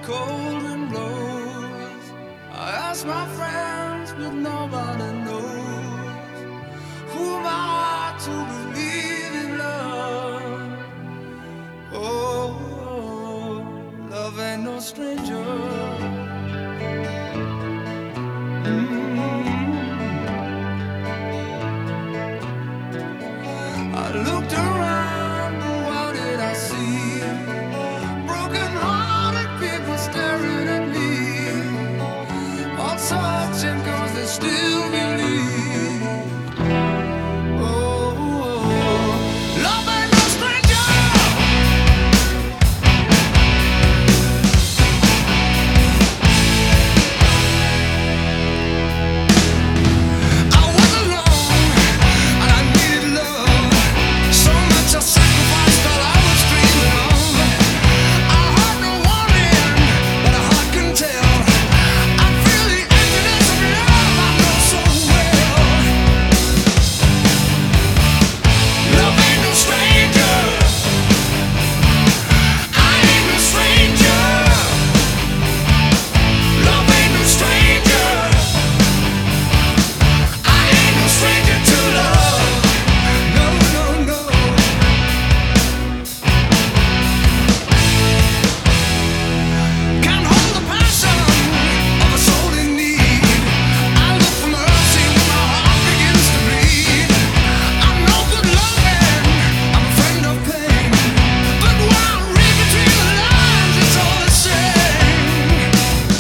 cold wind blows. I ask my friends, but nobody knows. Who am I to believe in love? Oh, love ain't no stranger. I looked around, but what did I see? Broken-hearted people staring at me, all searching 'cause they still believe. Oh, love ain't no stranger. I was alone and I needed love. So much I sacrificed all I was dreaming of. I heard no warning, but a heart can tell. I feel the emptiness of love I know so well. Love ain't no stranger. I ain't no stranger. Love ain't no stranger. I ain't no stranger to love. No, no, no. Can't hold the passion of a soul in need. I look for mercy when my heart begins to bleed. I'm no good loving, I'm a friend of pain. But when I read between the lines, it's all the same.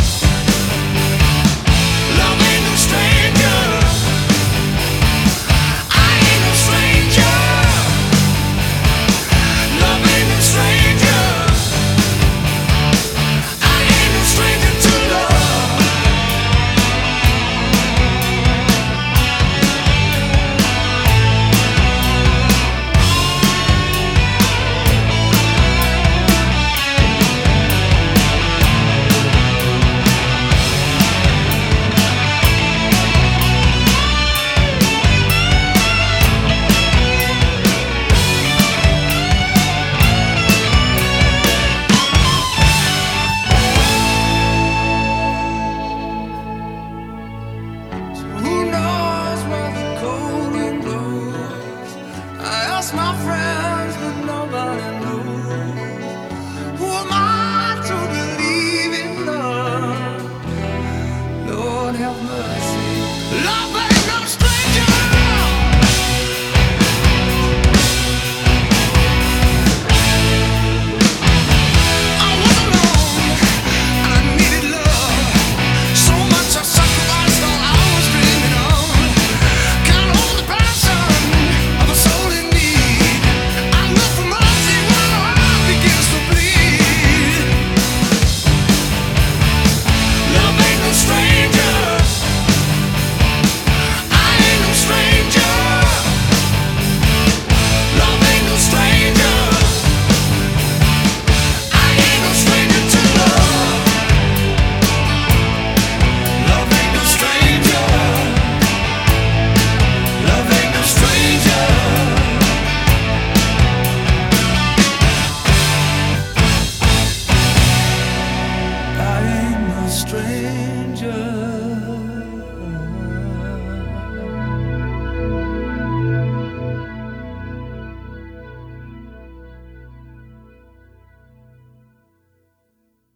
Love ain't no stranger. I ain't no stranger. Love ain't no stranger. I ain't no stranger to love. Who knows where the cold wind blows? I ask my friends, but nobody knows. Who am I to believe in love? Lord have mercy. Love